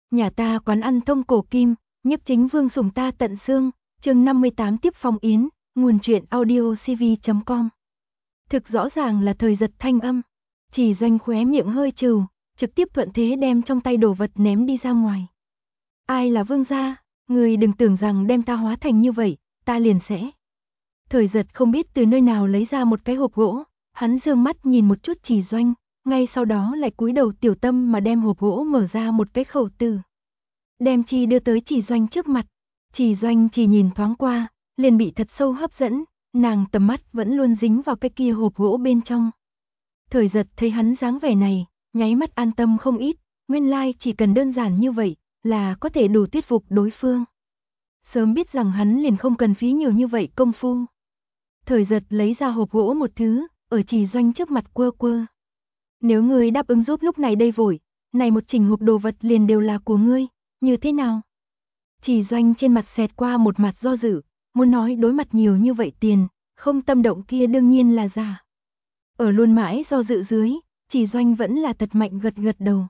Nhà ta quán ăn thông cổ kim, nhiếp chính vương sủng ta tận xương, chương 58 tiếp phong yến, nguồn truyện audio cv.com. Thực rõ ràng là Thời Giật thanh âm. Chỉ Doanh khóe miệng hơi trừ, trực tiếp thuận thế đem trong tay đồ vật ném đi ra ngoài. Ai là vương gia, người đừng tưởng rằng đem ta hóa thành như vậy, ta liền sẽ. Thời Giật không biết từ nơi nào lấy ra một cái hộp gỗ, hắn dương mắt nhìn một chút Chỉ Doanh, ngay sau đó lại cúi đầu tiểu tâm mà đem hộp gỗ mở ra một cái khẩu từ. Đem chi đưa tới Chỉ Doanh trước mặt. Chỉ Doanh chỉ nhìn thoáng qua, liền bị thật sâu hấp dẫn, nàng tầm mắt vẫn luôn dính vào cái kia hộp gỗ bên trong. Thời Giật thấy hắn dáng vẻ này, nháy mắt an tâm không ít, nguyên lai chỉ cần đơn giản như vậy là có thể đủ thuyết phục đối phương. Sớm biết rằng hắn liền không cần phí nhiều như vậy công phu. Thời Giật lấy ra hộp gỗ một thứ, ở Chỉ Doanh trước mặt quơ quơ. Nếu ngươi đáp ứng giúp lúc này đây vội, này một chỉnh hộp đồ vật liền đều là của ngươi, như thế nào? Chỉ Doanh trên mặt xẹt qua một mặt do dự, muốn nói đối mặt nhiều như vậy tiền, không tâm động kia đương nhiên là giả. Ở luôn mãi do dự dưới, Chỉ Doanh vẫn là thật mạnh gật gật đầu.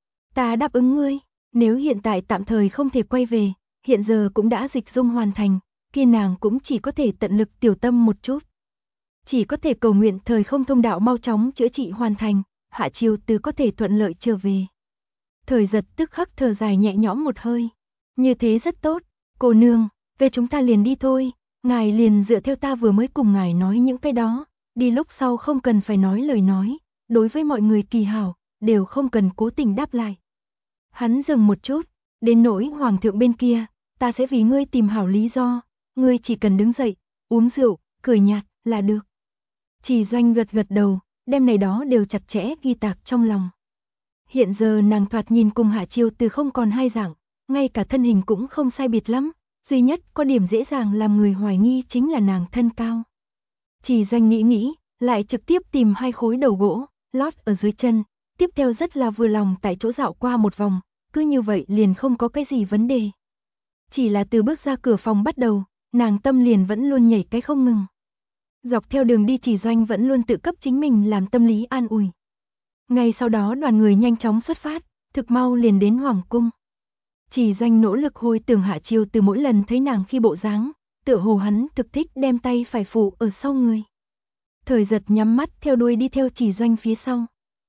Ta đáp ứng ngươi, nếu hiện tại tạm thời không thể quay về, hiện giờ cũng đã dịch dung hoàn thành, kia nàng cũng chỉ có thể tận lực tiểu tâm một chút. Chỉ có thể cầu nguyện thời không thông đạo mau chóng chữa trị hoàn thành, Hạ Chiêu Từ có thể thuận lợi trở về. Thời Giật tức khắc thở dài nhẹ nhõm một hơi. Như thế rất tốt, cô nương, về chúng ta liền đi thôi, ngài liền dựa theo ta vừa mới cùng ngài nói những cái đó, đi lúc sau không cần phải nói lời nói, đối với mọi người kỳ hảo, đều không cần cố tình đáp lại. Hắn dừng một chút, đến nỗi hoàng thượng bên kia, ta sẽ vì ngươi tìm hảo lý do, ngươi chỉ cần đứng dậy, uống rượu, cười nhạt là được. Chỉ Doanh gật gật đầu, đem này đó đều chặt chẽ ghi tạc trong lòng. Hiện giờ nàng thoạt nhìn cùng Hạ Chiêu Từ không còn hai dạng, ngay cả thân hình cũng không sai biệt lắm, duy nhất có điểm dễ dàng làm người hoài nghi chính là nàng thân cao. Chỉ Doanh nghĩ, lại trực tiếp tìm hai khối đầu gỗ, lót ở dưới chân, tiếp theo rất là vừa lòng tại chỗ dạo qua một vòng, cứ như vậy liền không có cái gì vấn đề. Chỉ là từ bước ra cửa phòng bắt đầu, nàng tâm liền vẫn luôn nhảy cái không ngừng. Dọc theo đường đi Chỉ Doanh vẫn luôn tự cấp chính mình làm tâm lý an ủi. Ngay sau đó đoàn người nhanh chóng xuất phát, thực mau liền đến Hoàng cung. Chỉ Doanh nỗ lực hồi tưởng Hạ Chiêu Từ mỗi lần thấy nàng khi bộ dáng, tựa hồ hắn thực thích đem tay phải phủ ở sau người. Thời Giật nhắm mắt theo đuôi đi theo Chỉ Doanh phía sau.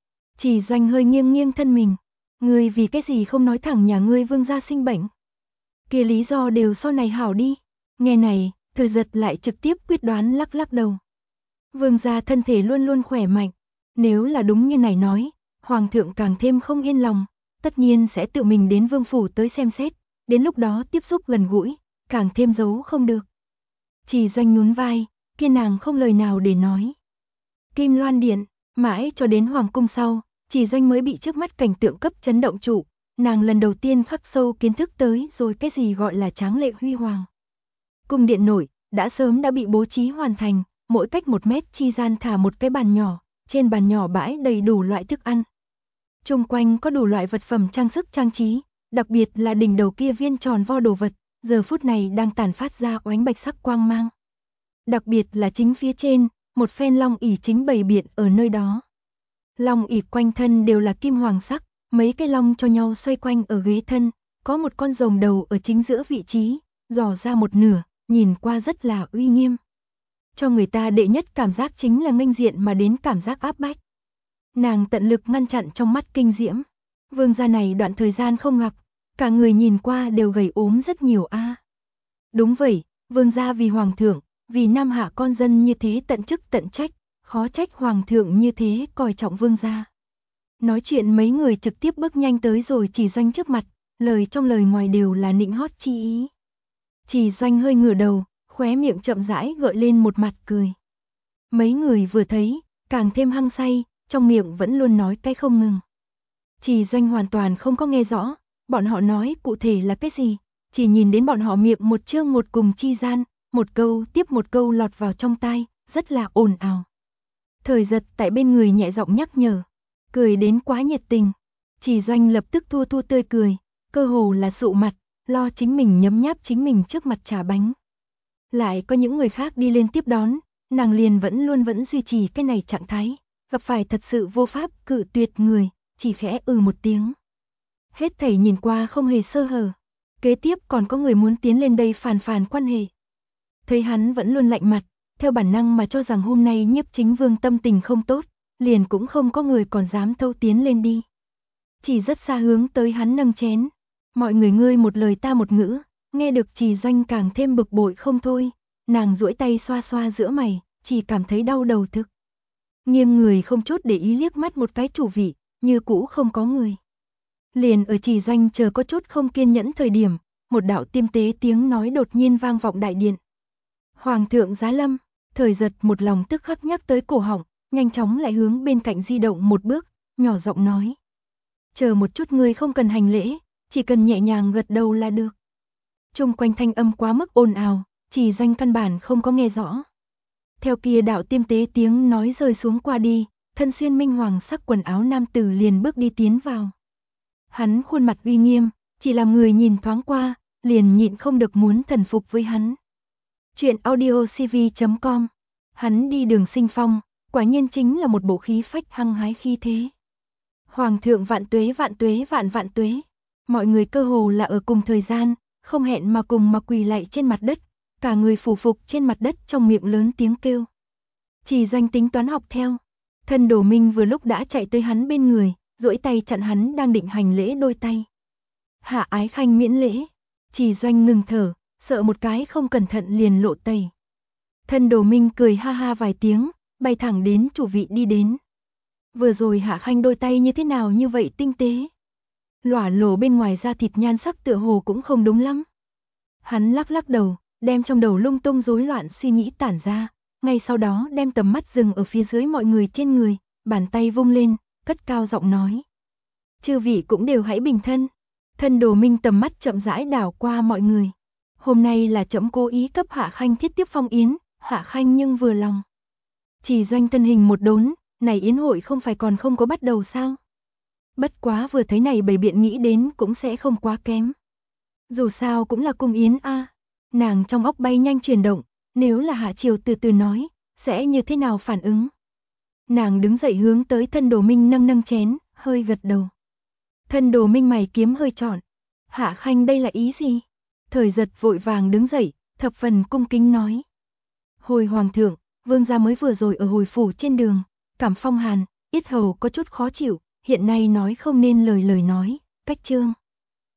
Chỉ Doanh hơi nghiêng nghiêng thân mình, ngươi vì cái gì không nói thẳng nhà ngươi vương gia sinh bệnh? Kia lý do đều sau này hảo đi. Nghe này, Thời Giật lại trực tiếp quyết đoán lắc lắc đầu. Vương gia thân thể luôn luôn khỏe mạnh, nếu là đúng như này nói, hoàng thượng càng thêm không yên lòng, tất nhiên sẽ tự mình đến vương phủ tới xem xét, đến lúc đó tiếp xúc gần gũi, càng thêm giấu không được. Chỉ Doanh nhún vai, kia nàng không lời nào để nói. Kim Loan Điện, mãi cho đến hoàng cung sau, Chỉ Doanh mới bị trước mắt cảnh tượng cấp chấn động trụ, nàng lần đầu tiên khắc sâu kiến thức tới rồi cái gì gọi là tráng lệ huy hoàng. Cung điện nội, đã sớm đã bị bố trí hoàn thành, mỗi cách 1 mét chi gian thả một cái bàn nhỏ, trên bàn nhỏ bãi đầy đủ loại thức ăn. Chung quanh có đủ loại vật phẩm trang sức trang trí, đặc biệt là đỉnh đầu kia viên tròn vo đồ vật, giờ phút này đang tản phát ra oánh bạch sắc quang mang. Đặc biệt là chính phía trên, một phen long ỷ chính bày biện ở nơi đó. Long ỷ quanh thân đều là kim hoàng sắc, mấy cái long cho nhau xoay quanh ở ghế thân, có một con rồng đầu ở chính giữa vị trí, dò ra một nửa, nhìn qua rất là uy nghiêm. Cho người ta đệ nhất cảm giác chính là nghênh diện mà đến cảm giác áp bách. Nàng tận lực ngăn chặn trong mắt kinh diễm. Vương gia này đoạn thời gian không gặp, cả người nhìn qua đều gầy ốm rất nhiều a. Đúng vậy, vương gia vì hoàng thượng, vì nam hạ con dân như thế tận chức tận trách, khó trách hoàng thượng như thế coi trọng vương gia. Nói chuyện mấy người trực tiếp bước nhanh tới rồi Chỉ Doanh trước mặt, lời trong lời ngoài đều là nịnh hót chi ý. Chỉ Doanh hơi ngửa đầu, khóe miệng chậm rãi gợi lên một mặt cười. Mấy người vừa thấy, càng thêm hăng say, trong miệng vẫn luôn nói cái không ngừng. Chỉ Doanh hoàn toàn không có nghe rõ, bọn họ nói cụ thể là cái gì, chỉ nhìn đến bọn họ miệng một chương một cùng chi gian, một câu tiếp một câu lọt vào trong tai, rất là ồn ào. Thời Giật tại bên người nhẹ giọng nhắc nhở, cười đến quá nhiệt tình. Chỉ Doanh lập tức thua thua tươi cười, cơ hồ là sụ mặt, lo chính mình nhấm nháp chính mình trước mặt trà bánh. Lại có những người khác đi lên tiếp đón, nàng liền vẫn duy trì cái này trạng thái, gặp phải thật sự vô pháp cự tuyệt người, chỉ khẽ một tiếng. Hết thảy nhìn qua không hề sơ hở. Kế tiếp còn có người muốn tiến lên đây phàn quan hệ. Thấy hắn vẫn luôn lạnh mặt, theo bản năng mà cho rằng hôm nay Nhiếp Chính Vương tâm tình không tốt, liền cũng không có người còn dám thâu tiến lên đi. Chỉ rất xa hướng tới hắn nâng chén. Mọi người ngươi một lời ta một ngữ, nghe được Trì Doanh càng thêm bực bội không thôi. Nàng duỗi tay xoa xoa giữa mày, chỉ cảm thấy đau đầu thực. Nghiêng người không chút để ý liếc mắt một cái chủ vị, như cũ không có người. Liền ở Trì Doanh chờ có chút không kiên nhẫn thời điểm, một đạo tiêm tế tiếng nói đột nhiên vang vọng đại điện. Hoàng thượng giá lâm, Thời Giật một lòng tức khắc nhắc tới cổ họng, nhanh chóng lại hướng bên cạnh di động một bước, nhỏ giọng nói. Chờ một chút, ngươi không cần hành lễ, chỉ cần nhẹ nhàng gật đầu là được. Chung quanh thanh âm quá mức ồn ào, Trì Doanh căn bản không có nghe rõ. Theo kia đạo tiêm tế tiếng nói rơi xuống qua đi, thân xuyên minh hoàng sắc quần áo nam tử liền bước đi tiến vào. Hắn khuôn mặt uy nghiêm, chỉ làm người nhìn thoáng qua, liền nhịn không được muốn thần phục với hắn. Chuyện audiocv.com. Hắn đi đường sinh phong, quả nhiên chính là một bộ khí phách hăng hái khí thế. Hoàng thượng vạn tuế vạn tuế. Mọi người cơ hồ là ở cùng thời gian, không hẹn mà cùng mà quỳ lạy trên mặt đất, cả người phủ phục trên mặt đất trong miệng lớn tiếng kêu. Trì Doanh tính toán học theo. Thân Đồ Minh vừa lúc đã chạy tới hắn bên người, duỗi tay chặn hắn đang định hành lễ đôi tay. Hạ Ái Khanh miễn lễ. Trì Doanh ngừng thở, sợ một cái không cẩn thận liền lộ tẩy. Thân Đồ Minh cười ha ha vài tiếng, bay thẳng đến chủ vị đi đến. Vừa rồi Hạ Khanh đôi tay như thế nào như vậy tinh tế? Lỏa lổ bên ngoài da thịt nhan sắc tựa hồ cũng không đúng lắm. Hắn lắc lắc đầu, đem trong đầu lung tung rối loạn suy nghĩ tản ra, ngay sau đó đem tầm mắt dừng ở phía dưới mọi người trên người, bàn tay vung lên, cất cao giọng nói. Chư vị cũng đều hãy bình thân. Thân Đồ Minh tầm mắt chậm rãi đảo qua mọi người. Hôm nay là trẫm cố ý cấp Hạ Khanh thiết tiếp phong yến, Hạ Khanh nhưng vừa lòng. Trì Doanh thân hình một đốn, này yến hội không phải còn không có bắt đầu sao? Bất quá vừa thấy này bày biện nghĩ đến cũng sẽ không quá kém. Dù sao cũng là cung yến a. Nàng trong óc bay nhanh chuyển động, nếu là Hạ Triều từ từ nói, sẽ như thế nào phản ứng? Nàng đứng dậy hướng tới Thân Đồ Minh nâng chén, hơi gật đầu. Thân Đồ Minh mày kiếm hơi trọn. Hạ Khanh đây là ý gì? Thời Giật vội vàng đứng dậy, thập phần cung kính nói. Hồi hoàng thượng, vương gia mới vừa rồi ở hồi phủ trên đường, cảm phong hàn, yết hầu có chút khó chịu, hiện nay nói không nên lời nói, cách chương.